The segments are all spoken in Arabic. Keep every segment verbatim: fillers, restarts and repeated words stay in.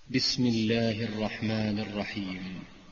بسم الله الرحمن الرحيم.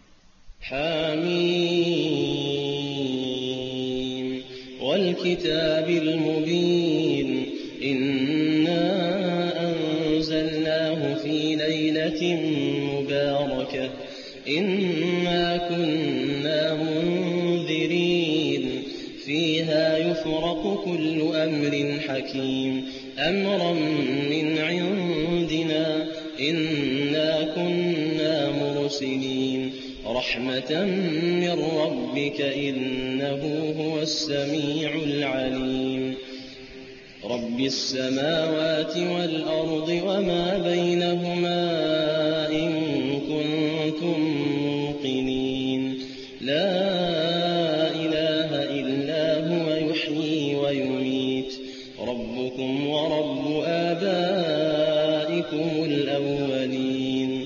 حميم والكتاب المبين إنا أنزلناه في ليلة مباركة إنا كنا منذرين فيها يفرق كل أمر حكيم أمرا من عندنا إنا كنا مرسلين رحمة من ربك إنه هو السميع العليم رب السماوات والأرض وما بينهما إن كنتم موقنين لا إله إلا هو يحيي ويميت ربكم ورب آبائكم الأولين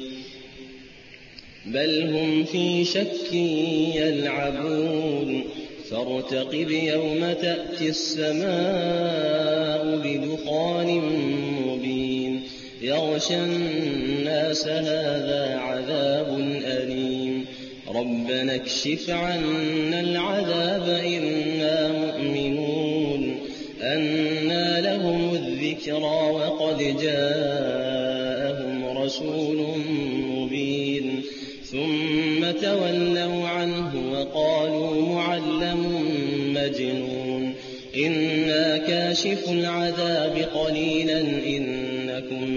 بل هم في شك يلعبون فارتقب يوم تأتي السماء بدخان مبين يغشى الناس هذا عذاب أليم ربنا اكشف عنا العذاب إنا مؤمنون أنى لهم الذكرى وقد جاءهم رسول مبين ثم تولوا عنه وقالوا معلم مجنون إنا كاشف العذاب قليلا إنكم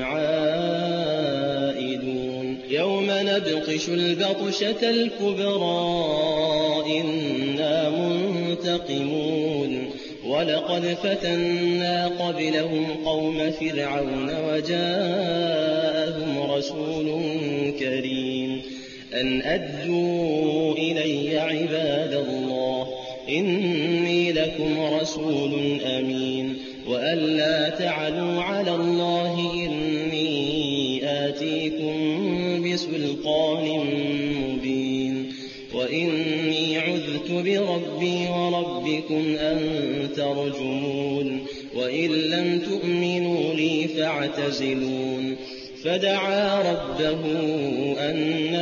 عائدون يوم نبطش البطشة الكبرى إنا منتقمون ولقد فتنا قبلهم قوم فرعون وجاءهم رسول كريم أن أدوا إلي عباد الله إني لكم رسول أمين وأن لا تعلوا على الله إني آتيكم بسلطان مبين وإني عذت بربي وربكم أن ترجمون وإن لم تؤمنوا لي فاعتزلون فدعا ربه أن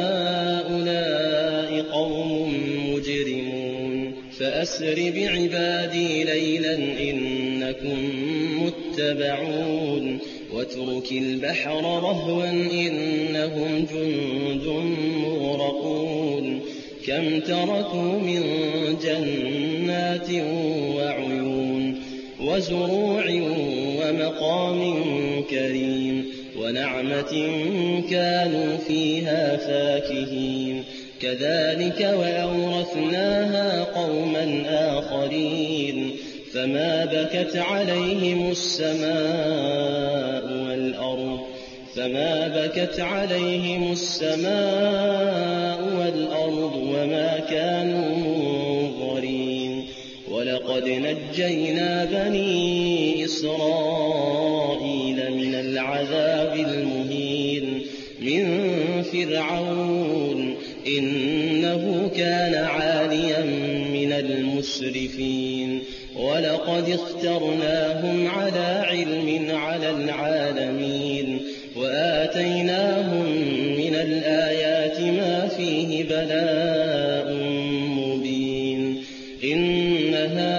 هؤلاء قوم مجرمون فأسر بعبادي ليلا إنكم متبعون واترك البحر رهوا إنهم جند مغرقون كم تركوا من جنات وعيون وزروع ومقام كريم ونعمة كانوا فيها فاكهين كذلك وأورثناها قوما آخرين فما بكت عليهم السماء والأرض فما بكت عليهم السماء والأرض وما كانوا منظرين ولقد نجينا بني إسرائيل من العذاب المهين من فرعون إنه كان عاليا من المسرفين ولقد اخترناهم على علم على العالمين وآتيناهم من الآيات ما فيه بلاء مبين إن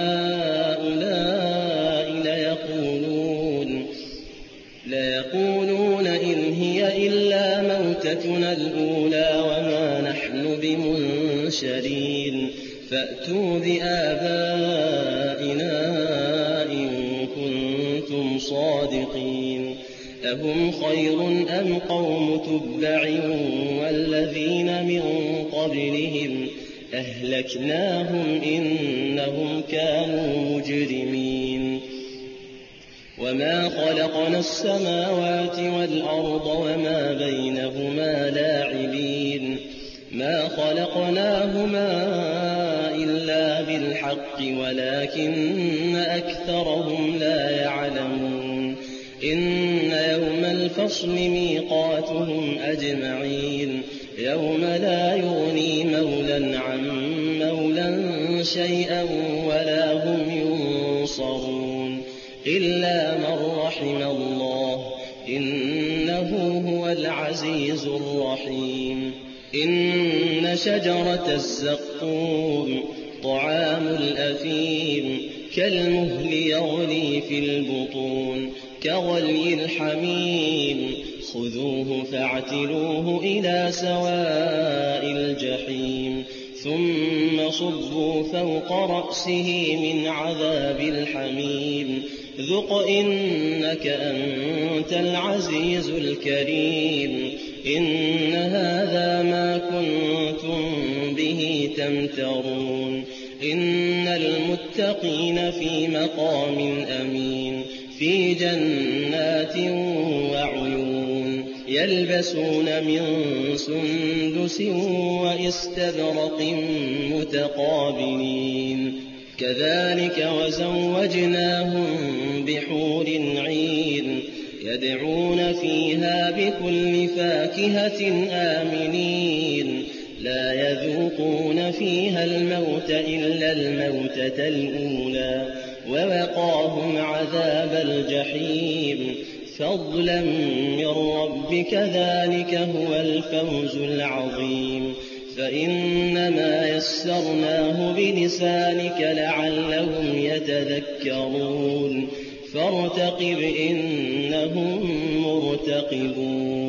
هؤلاء ليقولون ليقولون إن هي إلا موتتنا الأولى وما نحن بمنشرين فأتوا بآبائنا إن كنتم صادقين أهم خير أم قوم تبع والذين من قبلهم أهلكناهم إنهم كانوا مجرمين وما خلقنا السماوات والأرض وما بينهما لاعبين ما خلقناهما إلا بالحق ولكن أكثرهم لا يعلمون إن يوم الفصل ميقاتهم أجمعين يوم لا يغني مولى عن مولى شيئا ولا هم ينصرون إلا من رحم الله إنه هو العزيز الرحيم إن شجرة الزقوم طعام الأثيم كالمهل يغلي في البطون كغلي الحميم خذوه فاعتلوه إلى سواء الجحيم ثم صبوا فوق رأسه من عذاب الحميم ذق إنك أنت العزيز الكريم إن هذا ما كنتم به تمترون إن المتقين في مقام أمين في جنات وعيون يلبسون من سندس وإستبرق متقابلين كذلك وزوجناهم بحور عين يدعون فيها بكل فاكهة آمنين لا يذوقون فيها الموت إلا الموتة الأولى ووقاهم عذاب الجحيم فضلا من ربك ذلك هو الفوز العظيم فإنما يسرناه بلسانك لعلهم يتذكرون فارتقب إنهم مرتقبون